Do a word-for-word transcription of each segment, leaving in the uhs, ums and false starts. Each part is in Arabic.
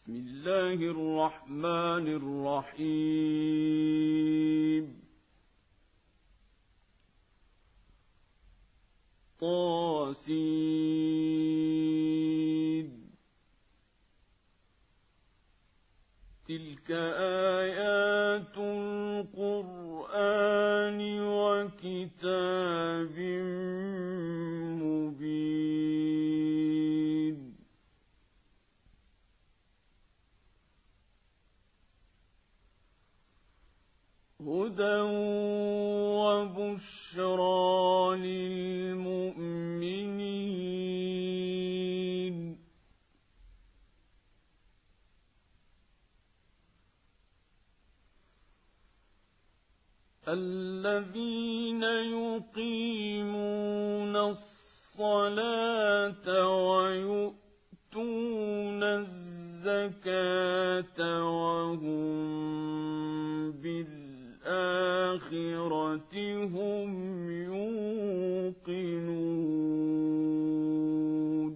بسم الله الرحمن الرحيم طاسين تلك آيات القرآن وكتاب مبين هدى وبشرى للمؤمنين الذين يقيمون الصلاة ويؤتون الزكاة وهم بالآخرة هم يوقنون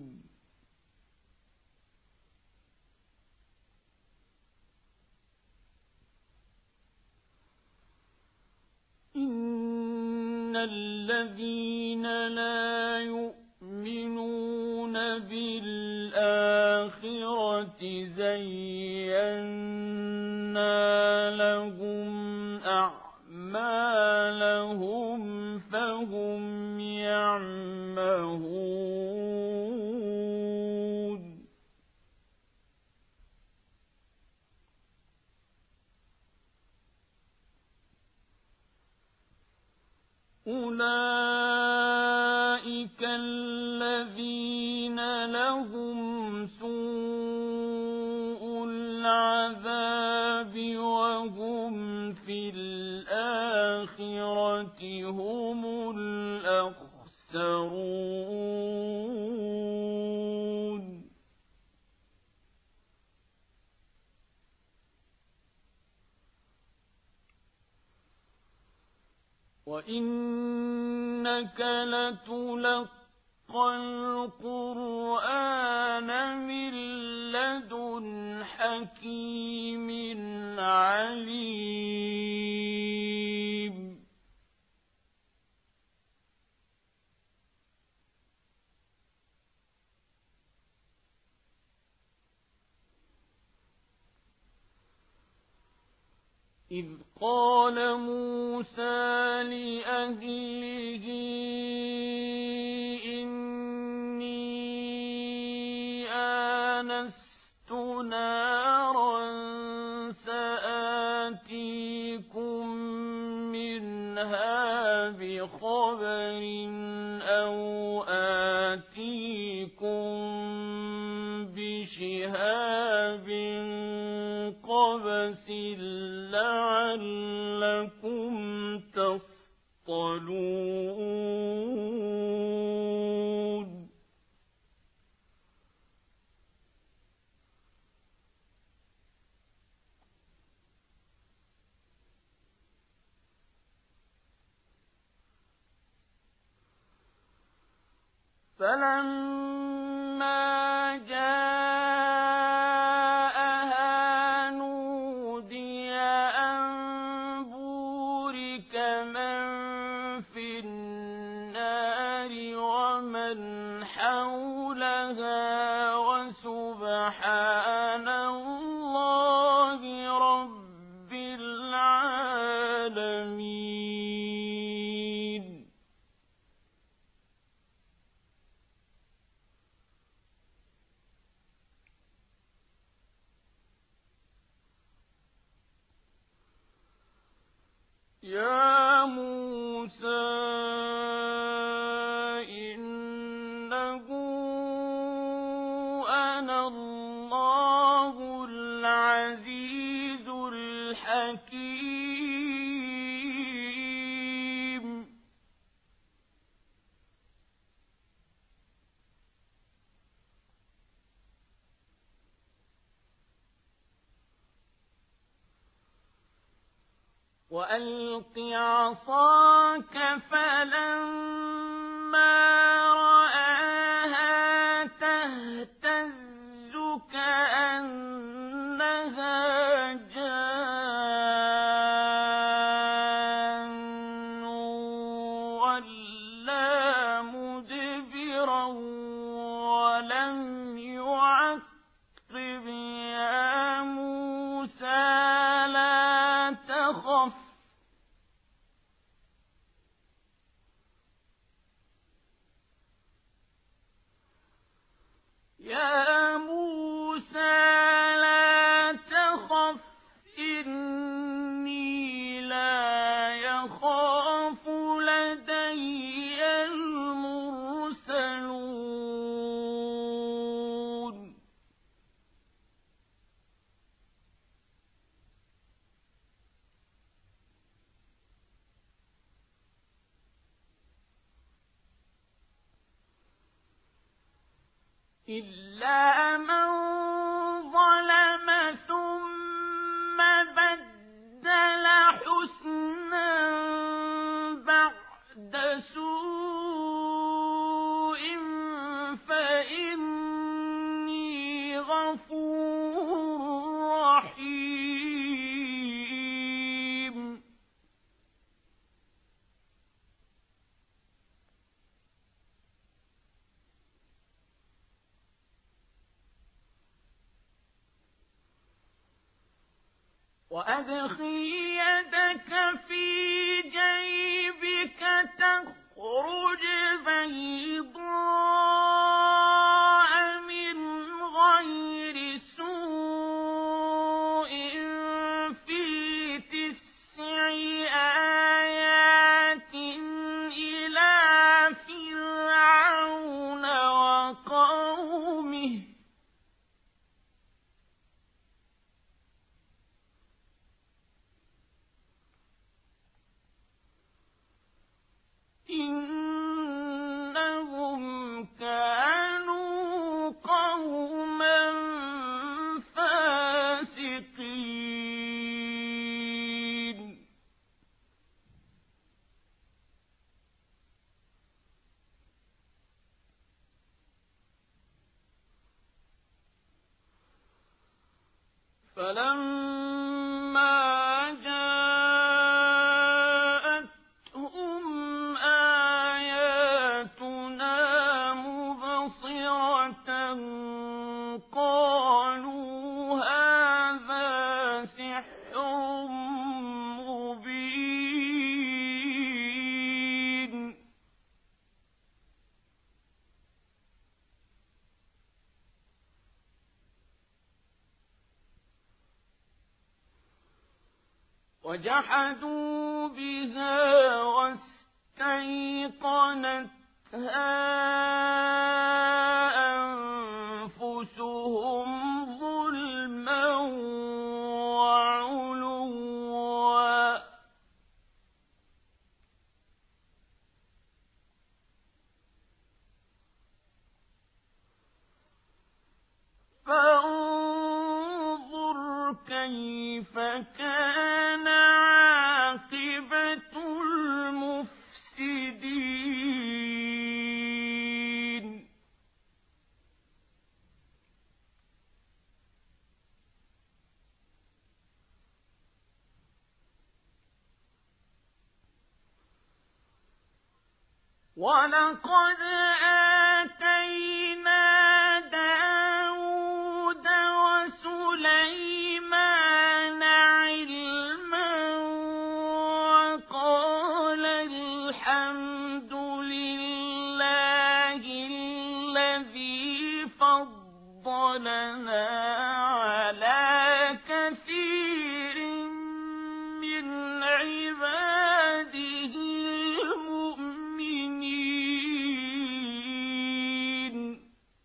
إن الذين لا يؤمنون بالآخرة زينا لهم أعمالهم فهم يعمهون أولئك الذين لهم سوء العذاب وهم في الآخرة هم الأخسرون وإنك لتلقى القرآن من لدن حكيم عليم إذ قال موسى لأهله إني آنست نارا سآتيكم منها بخبر أو آتيكم بشهاب قبس لعلكم تصطلون فلما جاءها نودي أن بورك من في النار ومن حولها وسبحان الله رب العالمين يا موسى إنه أنا الله العزيز الحكيم وألق عصاك فلما رآها تهتز كأن إلا من ظلم ثم بدل حسنا بعد سوء فإني غفور رحيم. وأدخل يدك في جيبك تخرج بيضاء من غير سوء في تسع آيات إلى فرعون وقومه إنهم كانوا قوما فاسقين. فلما جاءتهم آياتنا مبصرة قالوا هذا سحر مبين. وجحدوا بها واستيقنتها أنفسهم ظلما وعلوا فانظر كيف كان عاقبة المفسدين. ولقد آتينا داود وسليمان علما وقال الحمد لله الذي فضلنا على كثير من عباده المؤمنين.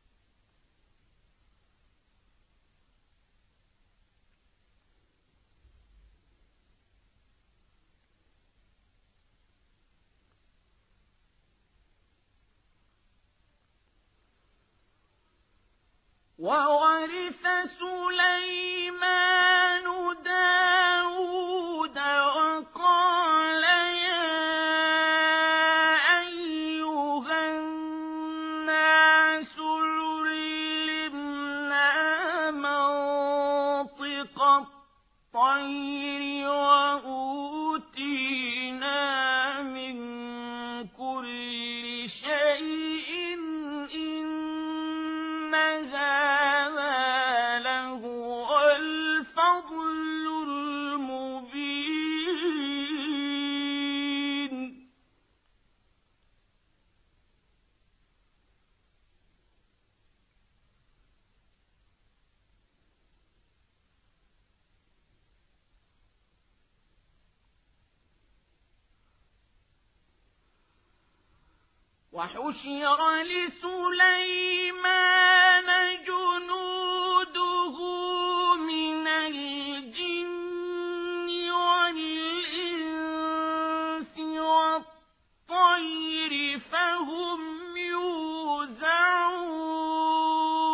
وورث سليمان داود وقال يا أيها الناس علمنا منطق الطير وأوتينا من كل شيء إن هذا لهو الفضل المبين. وحشر لسليمان جنوده من الجن والإنس والطير فهم يوزعون.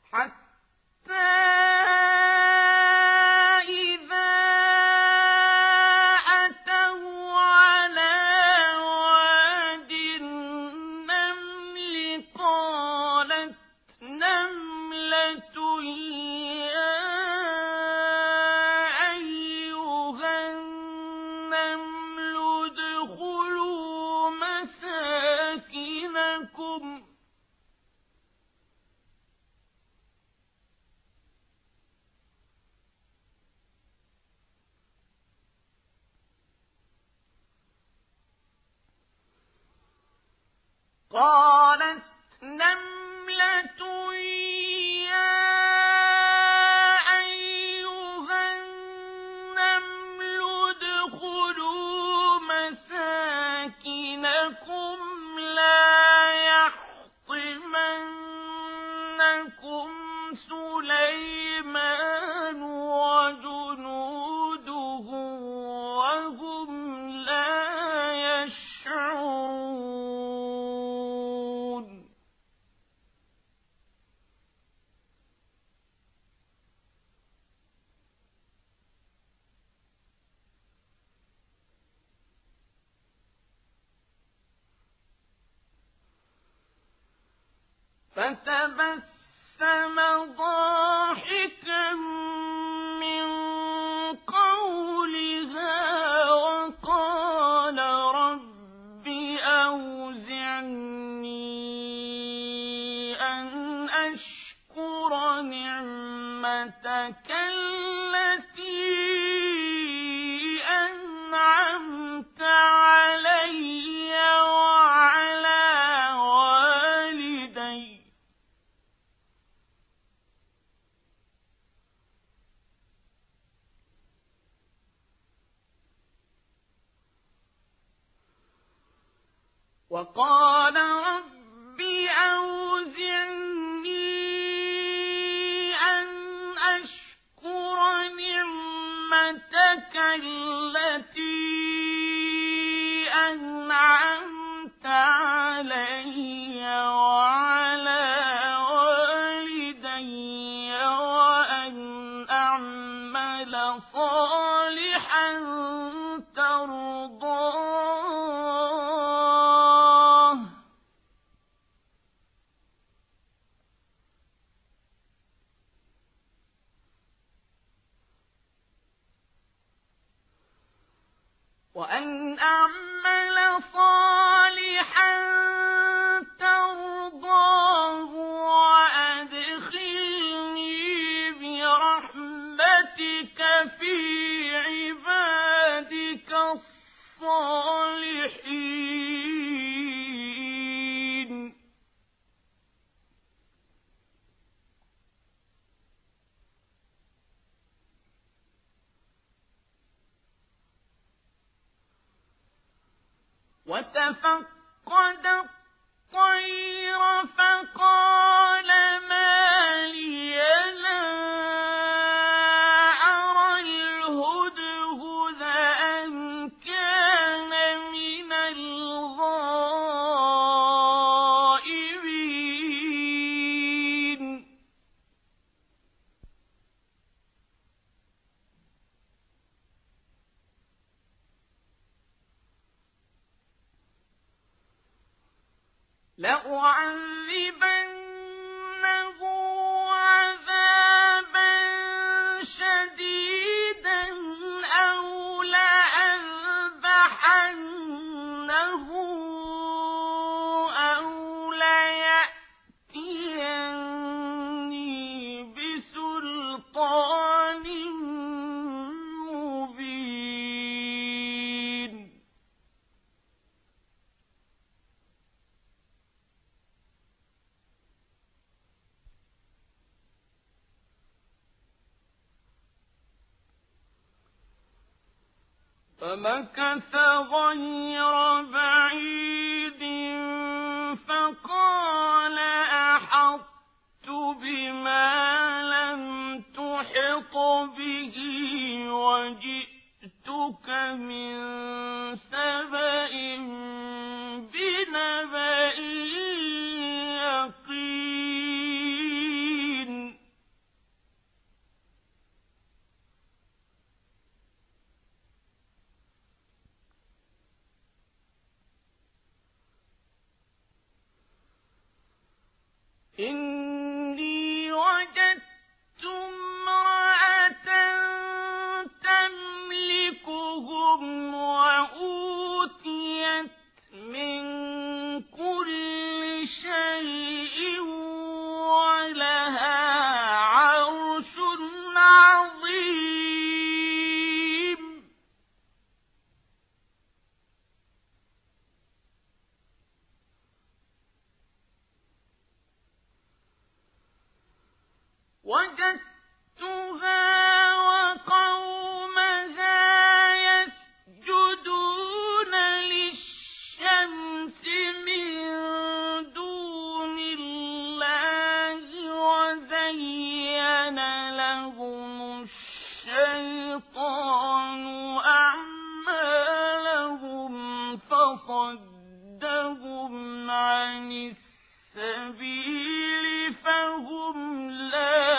قالت نملة يا أيها النمل ادخلوا مساكنكم لا يحطمنكم سليمان وجنوده وهم لا يشعرون. فتبسم ضاحكا من قولها وقال رب أوزعني أن أشكر نعمتك التي أنعمت علي وعلى والدي وقال رب أوزعني أن أشكر نعمتك التي أنعمت علي وعلى والدي وأن أعمل صالحا ترضاه وأن أعمل صالحا ترضاه وأدخلني برحمتك في عبادك الصالحين. وتفقد الطير فقال ما لي لا أرى الهدهد أم كان من الغائبين. لأعذبنه عذابا شديدا أو لأذبحنه أو ليأتيني بسلطان مبين. فمكث غير بعيد فقال أحطت بما لم تحط به وجئتك من سبأ بنبأ يقين. إني وجدت امرأة تملكهم وأوتيت من كل شيء ولها عرش عظيم. وجدتها وقومها يسجدون للشمس من دون الله وزين لهم الشيطان أعمالهم فصدهم عن السبيل فهم لا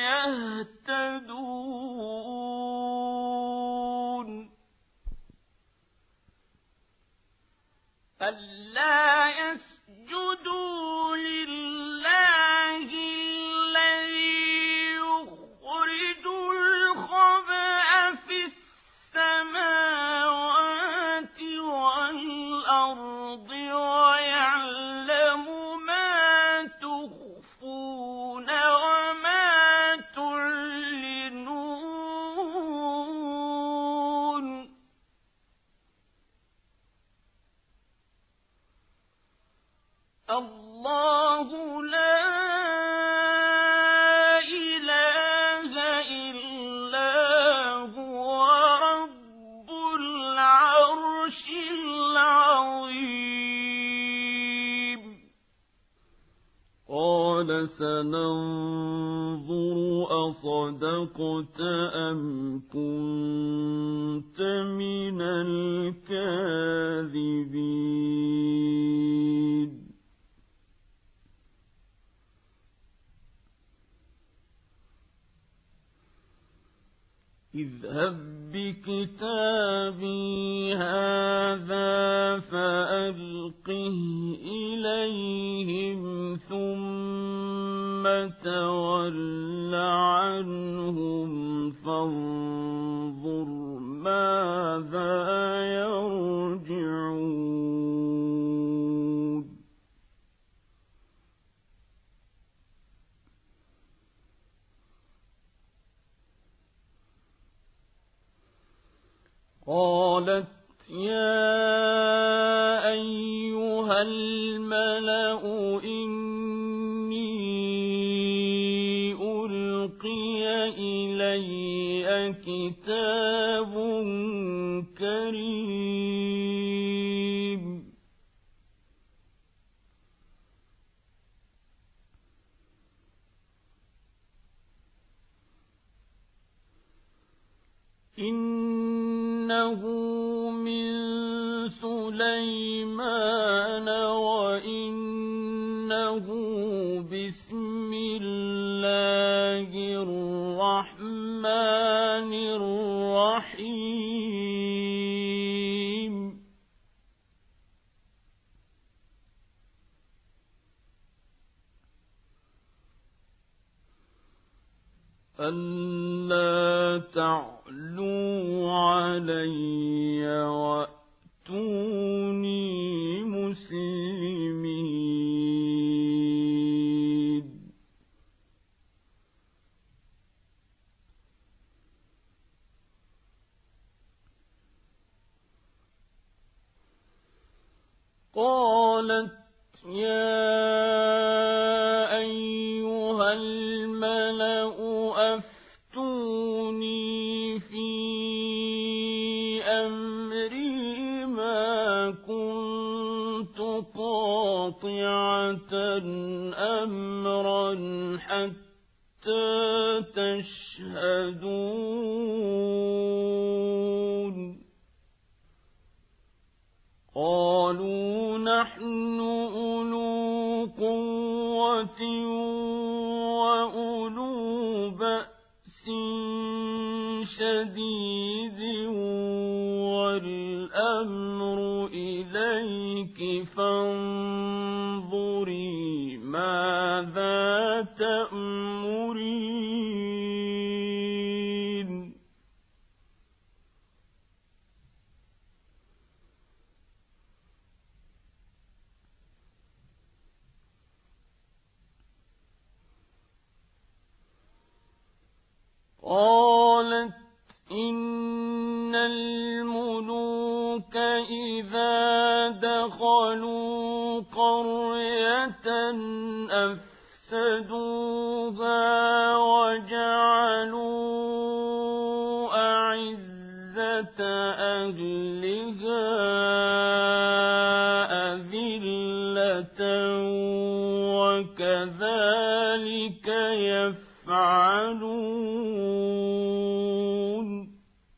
يهتدون. ألا يسجدوا لله الذي يخرج الخبأ في السماوات والأرض ويعلم ما تخفون وما تعلنون. الله لا إله إلا هو رب العرش العظيم. قال سننظر أصدقت أم كنت من الكاذبين. اذهب بكتابي هذا فألقه إليهم ثم تول عنهم فانظر ماذا يرجعون. قالت يا أيها الملأ إني ألقي إلي كتاب كريم إنه من سليمان وإنه بسم الله الرحمن الرحيم. ألا تعلوا علي وأتوني مسلمين. قالت يا أيها الملأ أفتوني في أمري ما كنت قاطعة أمرا حتى تشهدون. قالوا نحن أولو قوة وأولو بأس شديد والأمر إليك فانظري ماذا تأمرين قالت إن الملوك إذا دخلوا قرية أفسدوها وجعلوا أعزة أهلها أذلة وكذلك يفعلون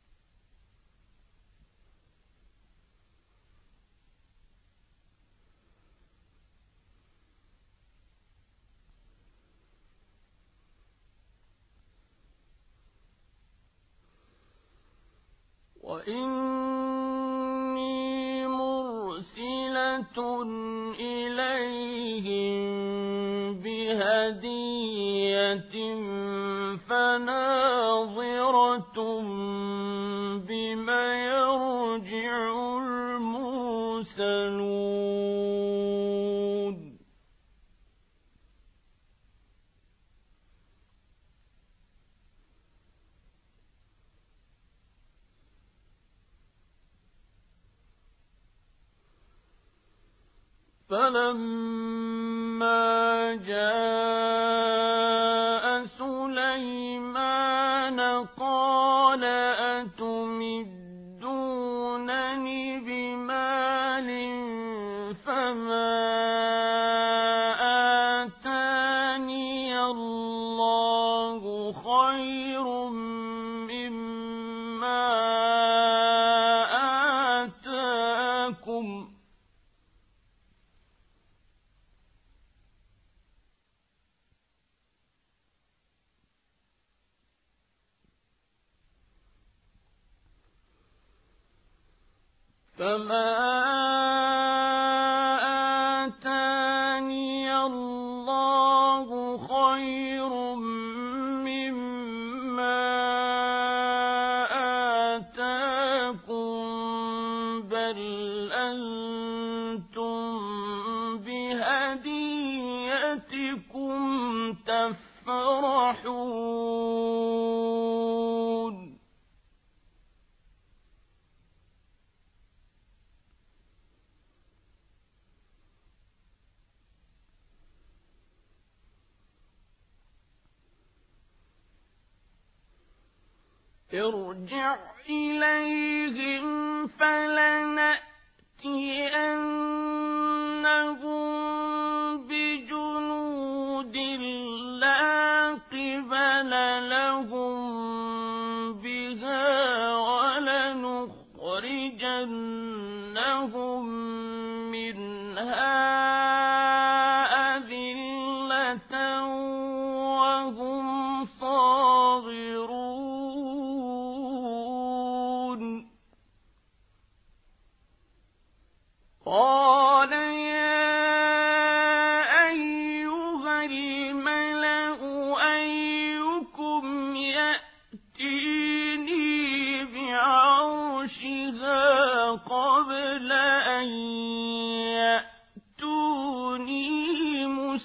وإني مرسلة إليهم بهدية فناظرة بما يرجع المرسلون فلما جاء سليمان قال أتمدونني بمال فما آتاني الله خير مما آتاكم فما آتاني الله خير مما آتاكم بل أنتم بهديتكم تفرحون ارجع إليهم فلنأتينهم بجنود لا قبل لهم بها ولنخرجنهم منها أذلة وهم صاغرون قال يا أيها الملأ أيكم يأتيني بعرشها قبل أن يأتوني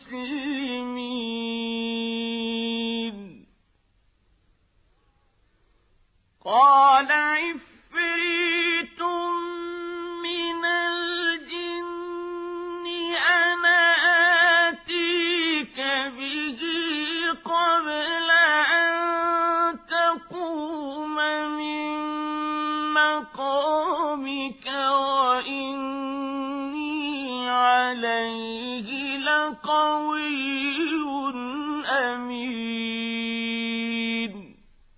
مسلمين قال عفريت من الجن أنا آتيك به قبل أن تقوم من مقامك وإني عليه لقوي أمين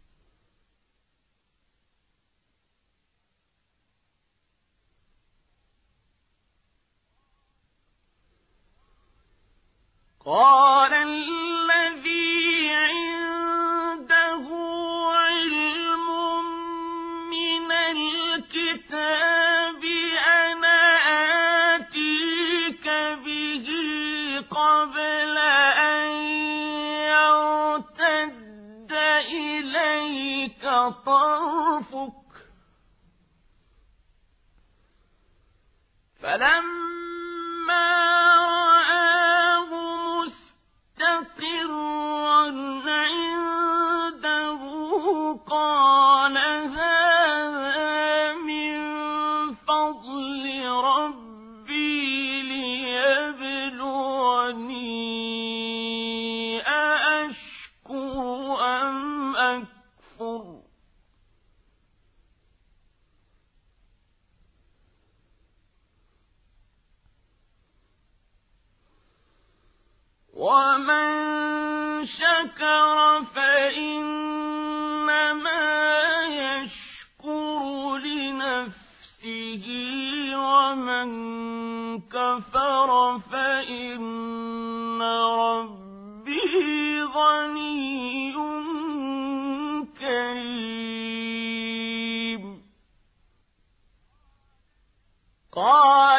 قال الذي عنده علم من الكتاب أنا آتيك به قبل أن طرفك فلما رآه مستقرا عنده قال هذا من فضل ربي ليبلوني أأشكر أم أكفر ومن شكر فإنما يشكر لنفسه ومن كفر فإن ربي غني كريم قال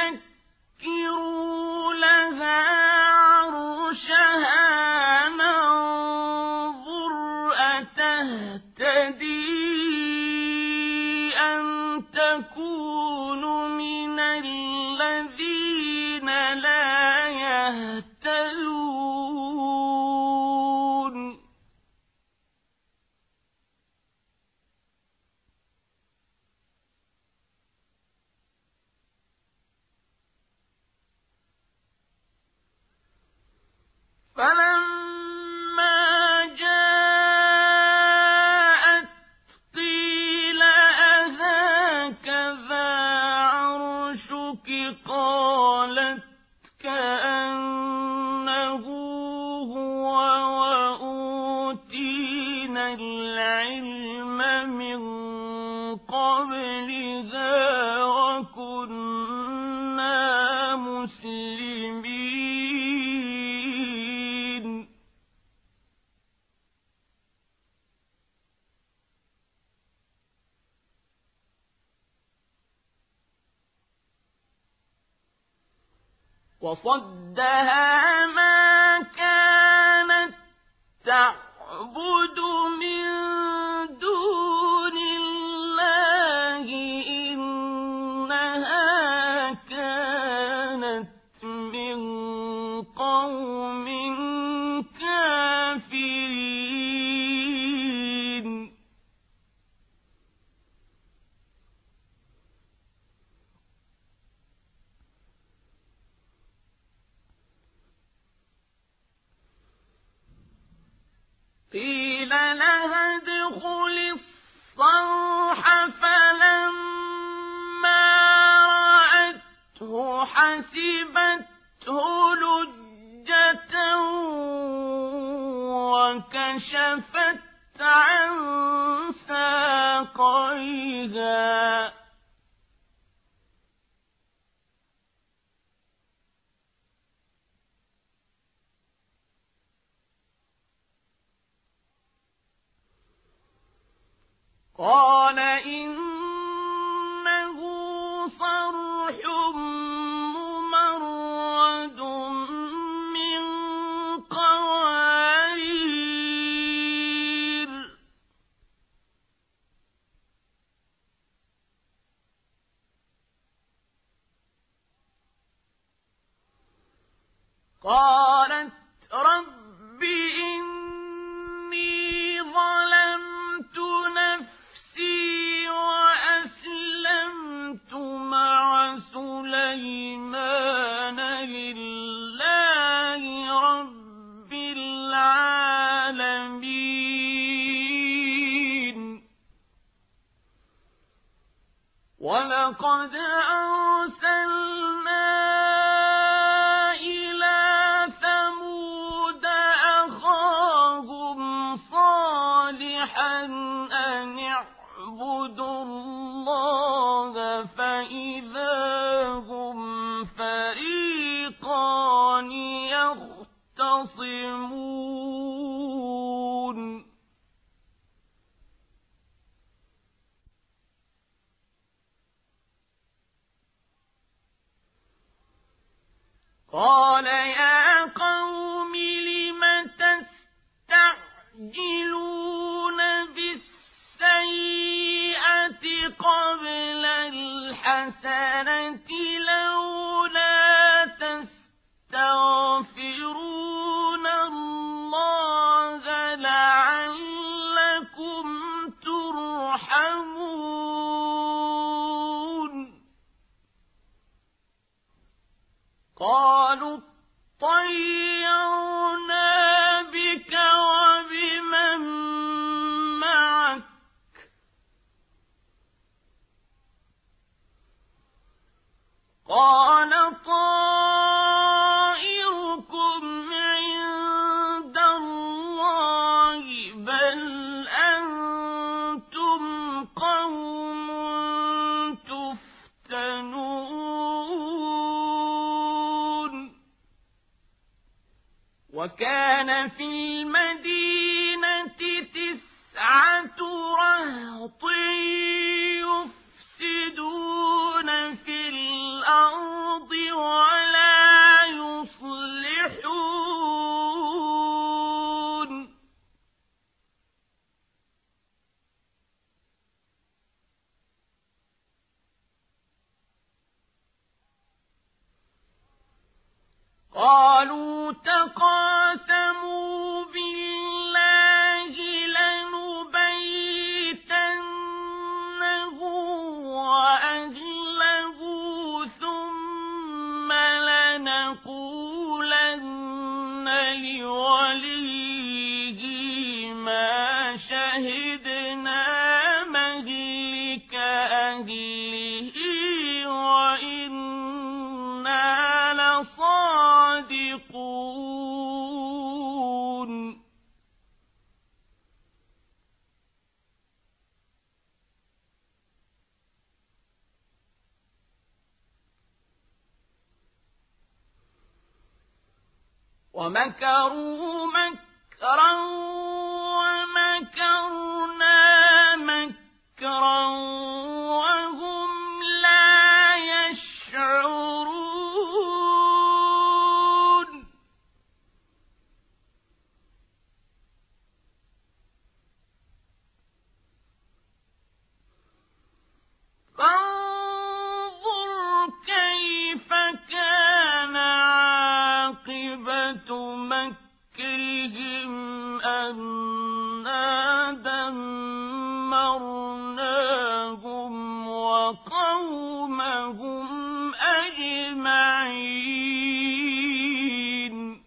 نكروا لها عرشها ننظر أتهتدي أم تكون من الذين لا يهتدون فلما جاءت قيل أهكذا عرشك قالت كأنه هو وأوتينا العلم من قبلها وكنا مسلمين وصدها ما كانت تعبد من دون الله إنها كانت من قوم كافرين قيل لها ادخل الصرح فلما رأته حسبته لجة وكشفت عن ساقيها قال إنه صرح ممرد من قوارير قالت رب إني ظلمت نفسي وأسلمت مع سليمان لله رب العالمين ولقد أرسلنا إلى ثمود أخاهم صالحا أن اعبدوا الله فإذا هم فريقان يختصمون قال يا قوم لم تستعجلون بالسيئة وكان في المدينة تسعة رهط يفسدون في الأرض ولا يصلحون قالوا تقاسموا بالله لنبيتنه وأهله ثم لنقولن لوليه ما شهدنا مهلك أهله وإنا لصادقون ومكروا مكرا ومكرنا مكرا وهم لا يشعرون فانظر كيف كان عاقبة مكرهم أنا دمرناهم وقومهم أجمعين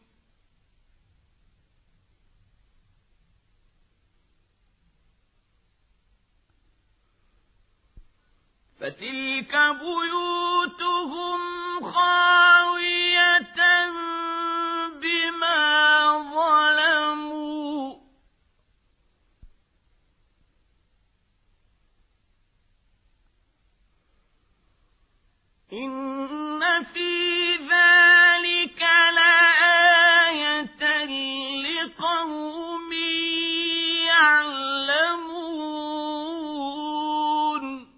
فتلك بيوتهم خاوية بما ظلموا إن في ذلك لآية لقوم يعلمون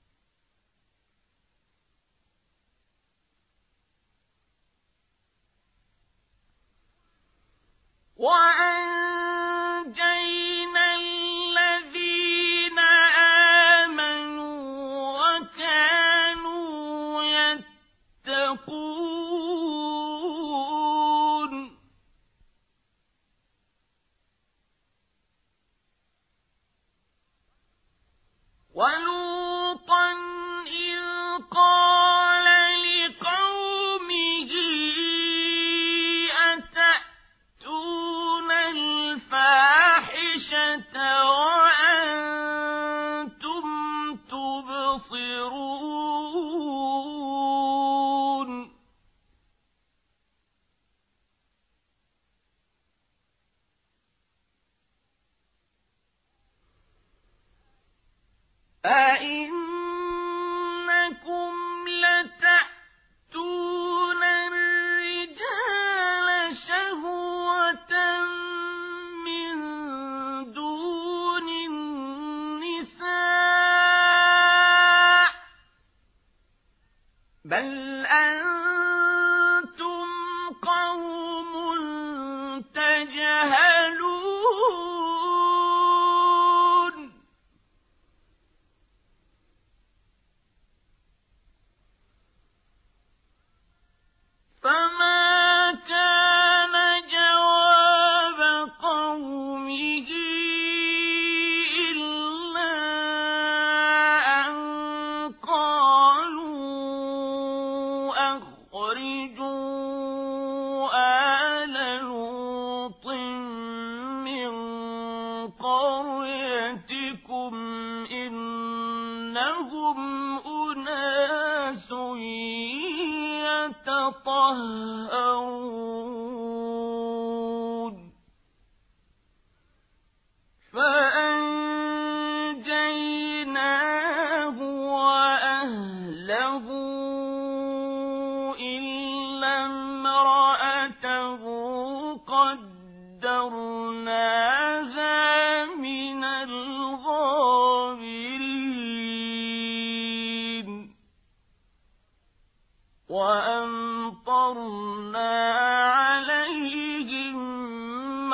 وأنجينا الذين آمنوا وكانوا يتقون ولوطا إذ قال لقومه أتأتون الفاحشة وأنتم تبصرون أئنكم لتأتون الرجال شهوة من دون النساء بل أنتم قوم تجهلون فما كان جواب قومه إلا أن قالوا أخرجوا آل لوط من قريتكم إنهم أناس يتطهرون فأنجيناه وأهله إلا امرأته قد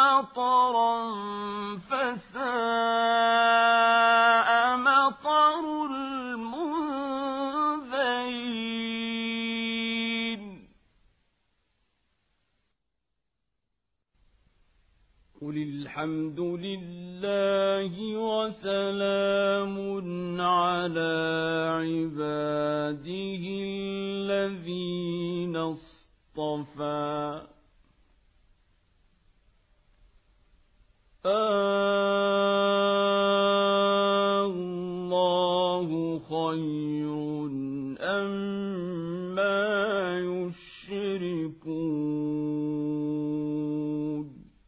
مطرا فساء مطر المنذرين قل الحمد لله وسلام على عباده الذين اصطفى الله خير أما يشركون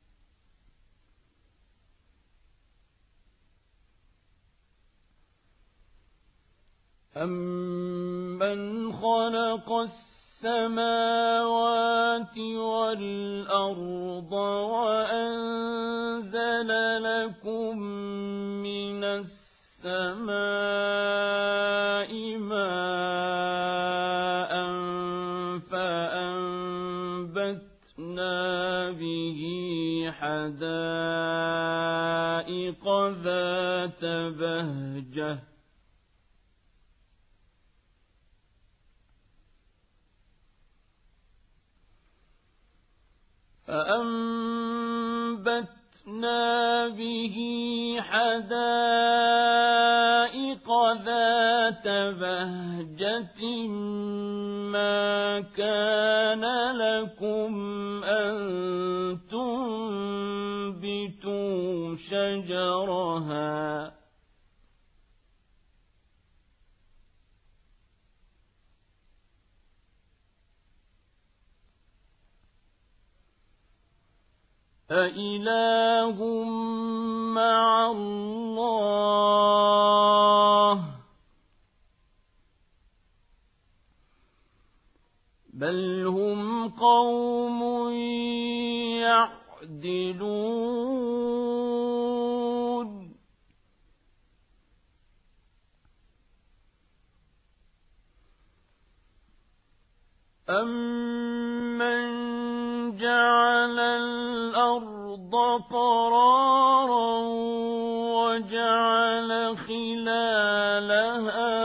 أمن خلق السماوات والأرض وأنزل لكم من السماء ماء فأنبتنا به حدائق ذات بهجة فأنبتنا به حدائق ذات بهجة ما كان لكم أن تنبتوا شجرها أإله مع الله بل هم قوم يعدلون أمن جعل الأرض قرارا وجعل خلالها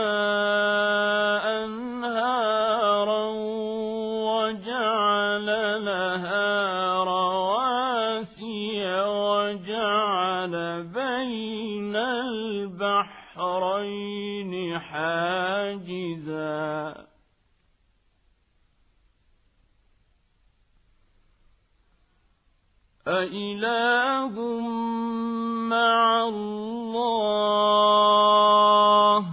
أنهارا وجعل لها رواسي وجعل بين البحرين حاجزا أإله مع الله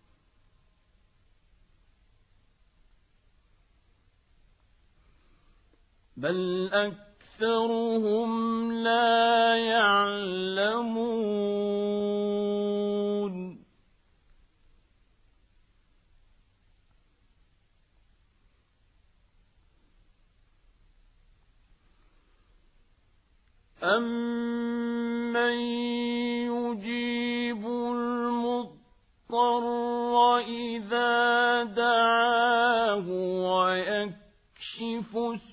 بل أكثرهم لا يعلمون أَمَّن يُجِيبُ الْمُضْطَرَّ إِذَا دَعَاهُ وَيَكْشِفُ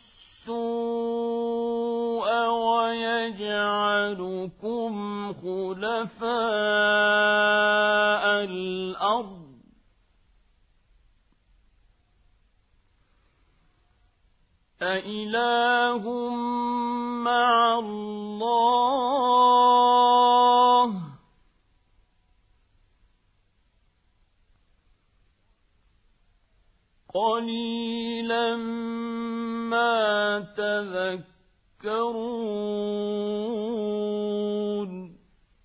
السُّوءَ وَيَجْعَلُكُمْ خُلَفَاءَ الْأَرْضِ أإله مع الله قليلا ما تذكرون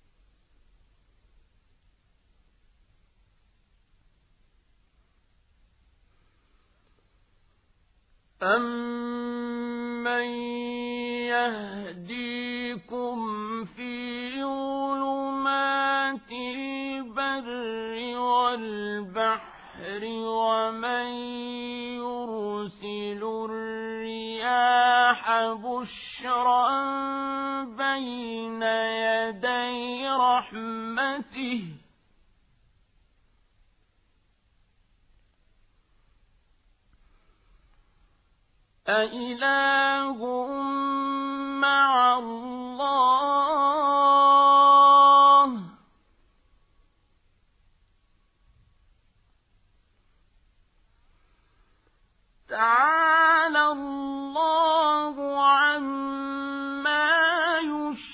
أَمَّن يَهْدِيكُمْ فِي ظُلُمَاتِ الْبَرِّ وَالْبَحْرِ وَمَن يُرْسِلُ الرِّيَاحَ بُشْرًا بَيْنَ يَدَيْ رَحْمَتِهِ أإله مع الله الله تعالى الله عما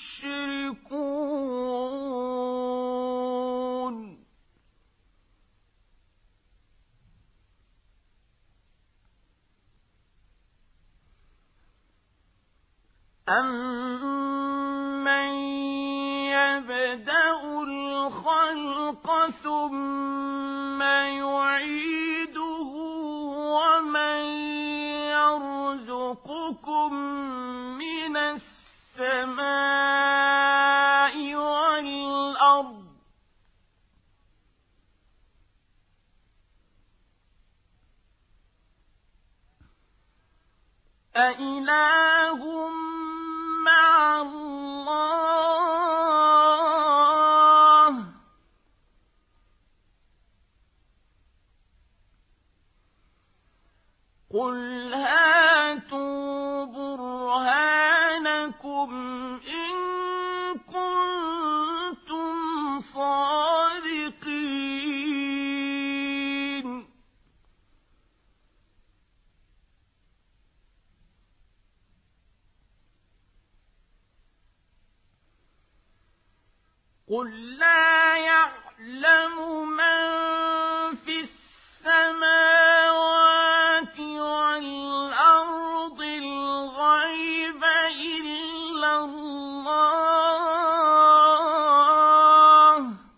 يشركون أَمَّن يَبْدَأُ الْخَلْقَ ثُمَّ يُعِيدُهُ وَمَن يَرْزُقُكُم مِّنَ السَّمَاءِ وَالْأَرْضِ أَإِلَٰهٌ مَّعَ اللَّهِ ۚ قُلْ هَاتُوا بُرْهَانَكُمْ إِن كُنتُمْ صَادِقِينَ قُل لَّا يَعْلَمُ مَن فِي السَّمَاوَاتِ وَالْأَرْضِ الْغَيْبَ إِلَّا اللَّهُ ۚ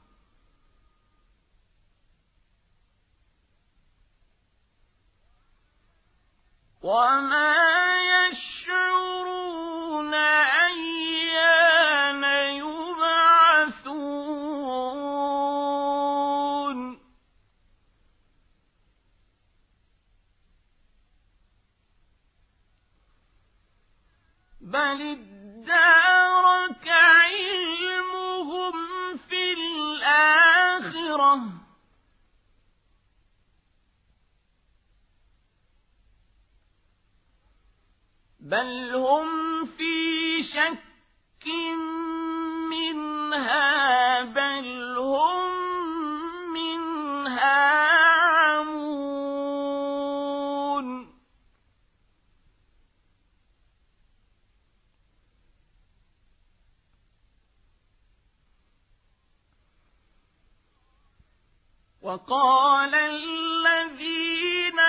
وَمَا يَشْعُرُونَ أَيَّانَ يُبْعَثُونَ بَلِ ادَّارَكَ عِلْمُهُمْ فِي الْآخِرَةِ ۚ بَلْ هُمْ فِي شَكٍّ مِّنْهَا بَلْ هُم مِّنْهَا عَمُونَ وَقَالَ الَّذِينَ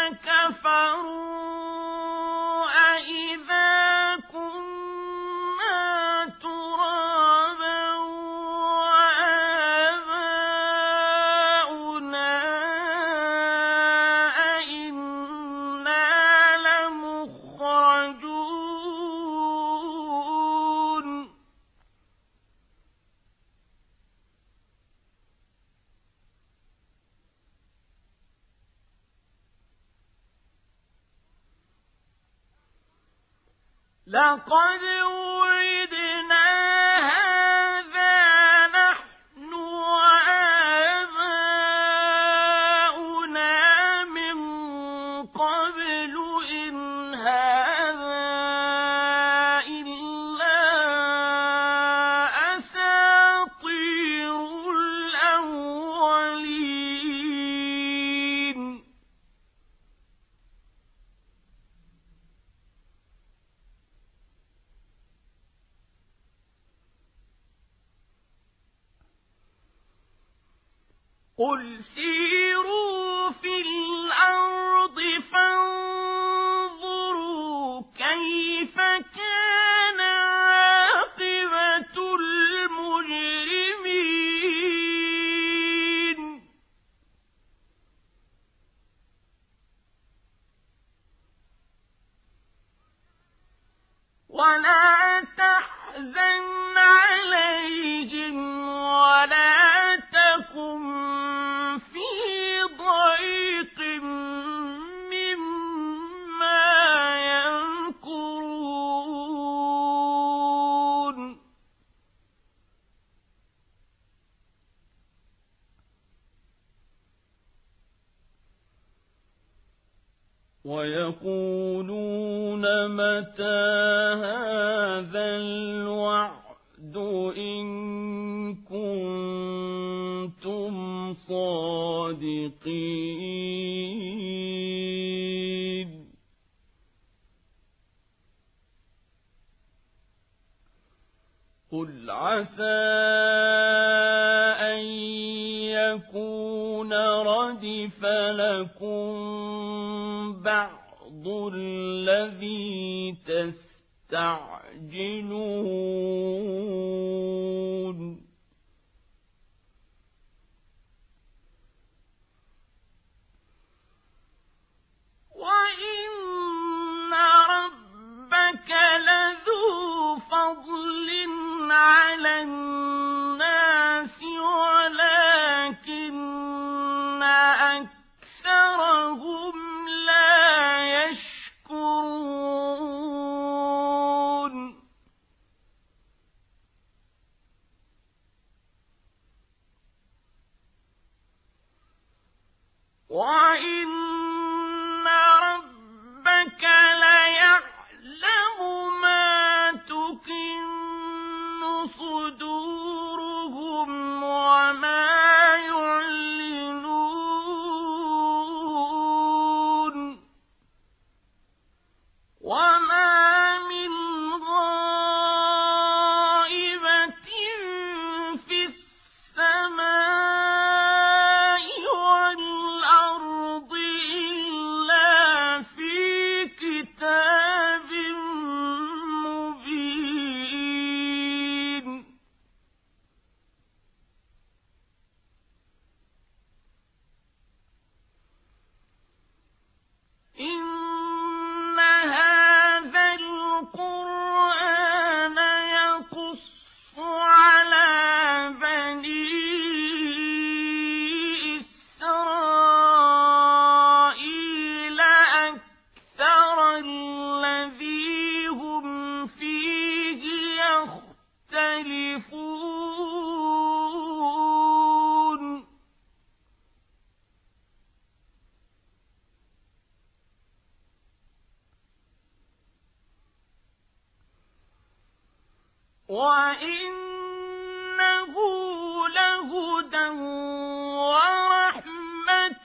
كَفَرُوا أَإِذَا كُنَّا تُرَابًا وَآبَاؤُنَا أَإِنَّا لَمُخْرَجُونَ لَقَدْ وُعِدْنَا هَٰذَا نَحْنُ وَآبَاؤُنَا مِن قَبْلُ إِنْ هَٰذَا إِلَّا أَسَاطِيرُ الْأَوَّلِينَ قُلْ سِيرُوا فِي الْأَرْضِ فَانظُرُوا كَيْفَ كَانَ عَاقِبَةُ الْمُجْرِمِينَ وَلَا تَحْزَنْ عَلَيْهِمْ وَلَا تَكُن فِي ضَيْقٍ مِّمَّا يَمْكُرُونَ وَيَقُولُونَ مَتَىٰ هَٰذَا الْوَعْدُ قل عسى أن يكون ردف لكم بعض الذي تستعجلون وإن ربك لذو فضل على الناس ولكن أكثرهم لا يشكرون وإن ربك ليعلم ما تكن صدورهم وما يعلنون وما من غائبة في السماء والأرض إلا في كتاب مبين إن هذا القرآن يقص على بني إسرائيل أكثر الذي هم فيه يختلفون وإنه لهدى ورحمة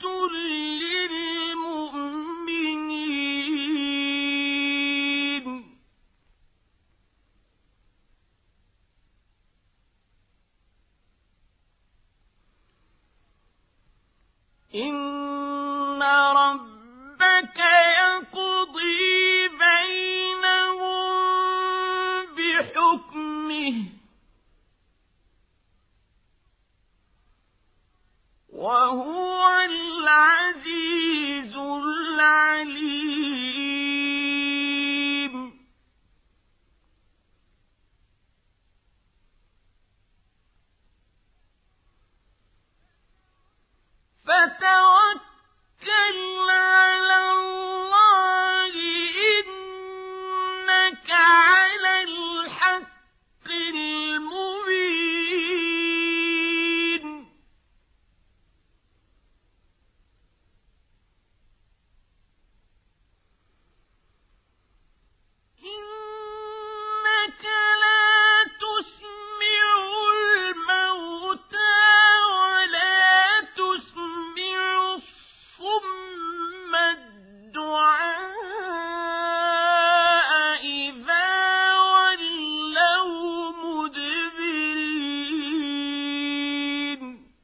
للمؤمنين إن ربك يقضي بينهم بحكمه وهو العزيز العليم فتوكل على الله إنك على الحق المبين إنك لا تسمع الموتى ولا تسمع الصم الدعاء إذا ولوا مدبرين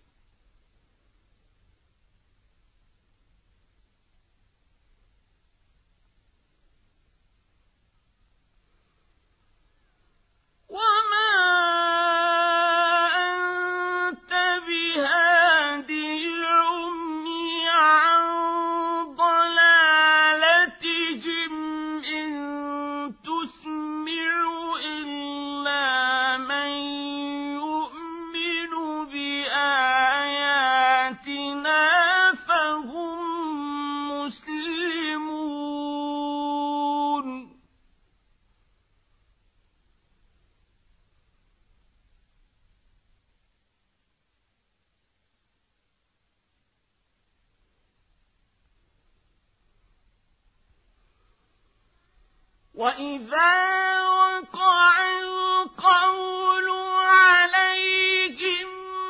وما أنت بهادي العمي عن ضلالتهم إن تسمع إلا من يؤمن بآياتنا فهم مسلمون وإذا وقع القول عليهم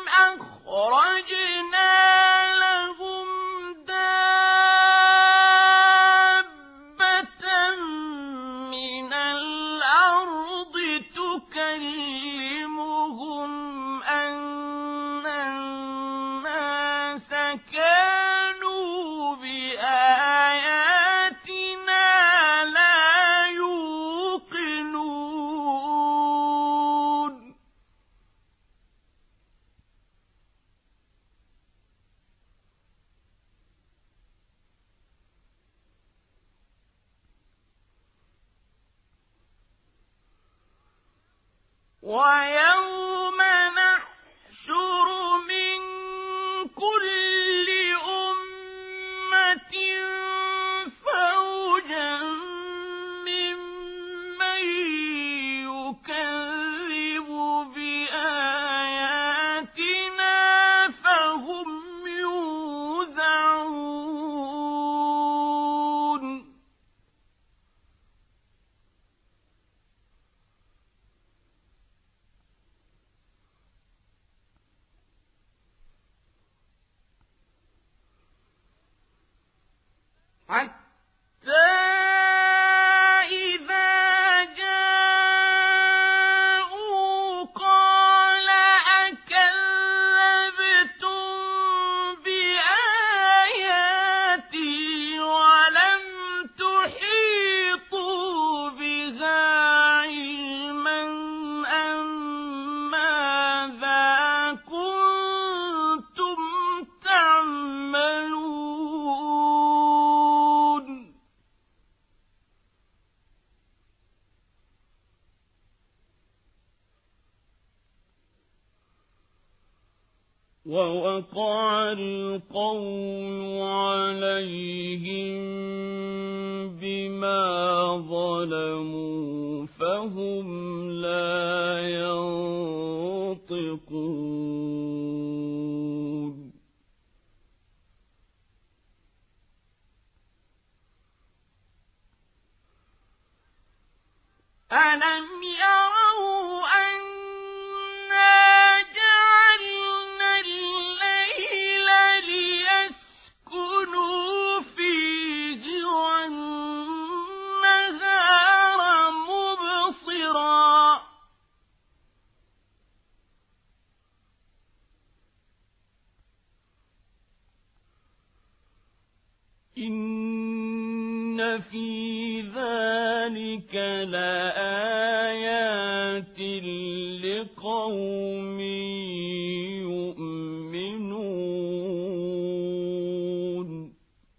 أخرجنا لهم دابة من الأرض تكلمهم كانوا بآياتنا لا يوقنون ويوم نحشر من كل أمة فوجا ممن يكذب بآياتنا فهم يوزعون حتى إذا جاءوا قال أكذبتم بآياتي ولم تحيطوا بها علما أم ماذا كنتم تعملون ووقع القول عليهم بما ظلموا فهم لا ينطقون ألم يروا أنا جعلنا الليل ليسكنوا فيه والنهار مبصرا إن في ذلك لآيات لقوم يؤمنون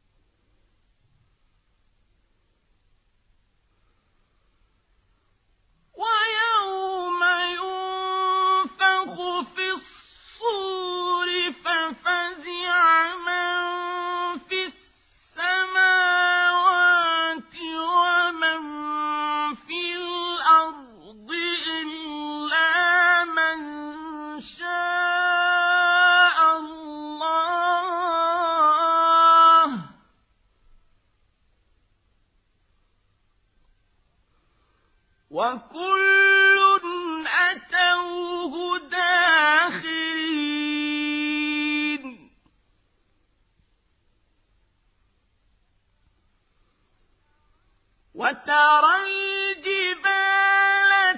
ويوم ينفخ في الصور ففزع من في السماوات ومن في الأرض إلا من شاء الله وكل أتوه داخرين وترى الجبال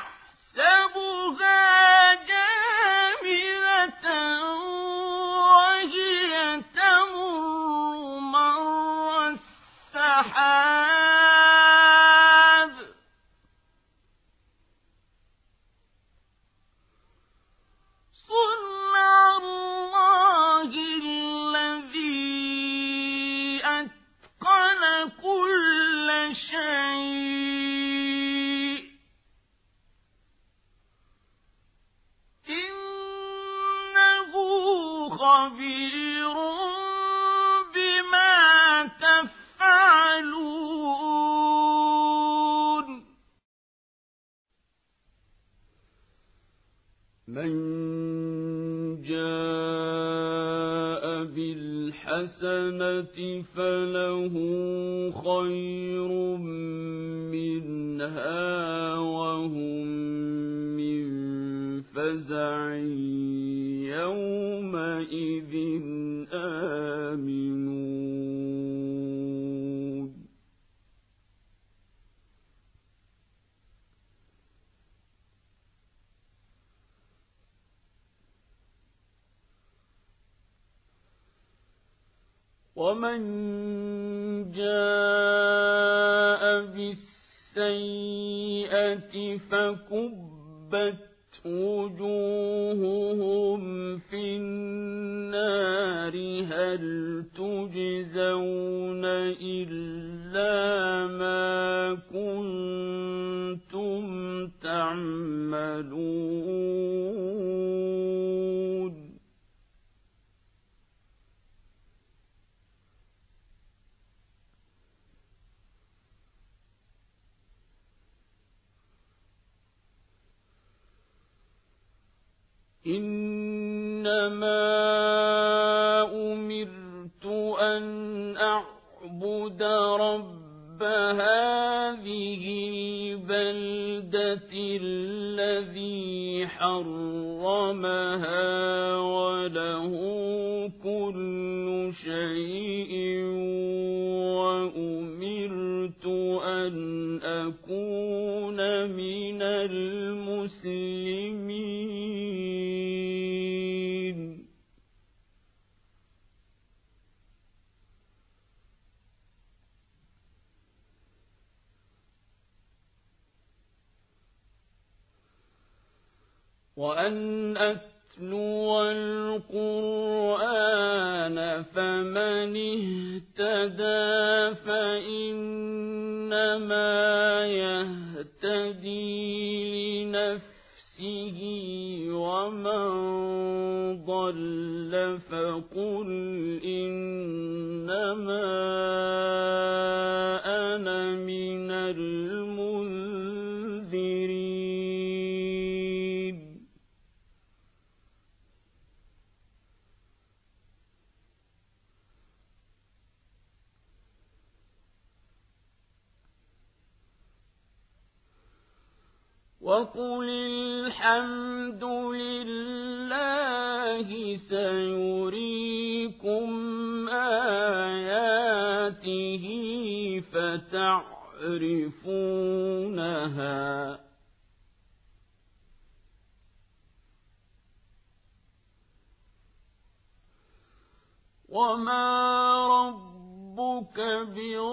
تحسبها جامدة وهي تمر مر السحاب صنع الله الذي أتقن كل شيء إنه خبير بما تفعلون من جاء بالحسنة فله خير منها وهم من فزع يومئذ آمنون ومن جاء بالسيئة فكبت وجوههم في النار هل تجزون إلا ما كنتم تعملون إنما أمرت أن أعبد رب هذه البلدة الذي حرمها وله كل شيء وأمرت أن أكون من المسلمين وأن أتلو القرآن فمن اهتدى فإنما يهتدي لنفسه ومن ضل فقل إنما أنا من المنذرين وقل الحمد لله سيريكم آياته فتعرفونها وما ربك برب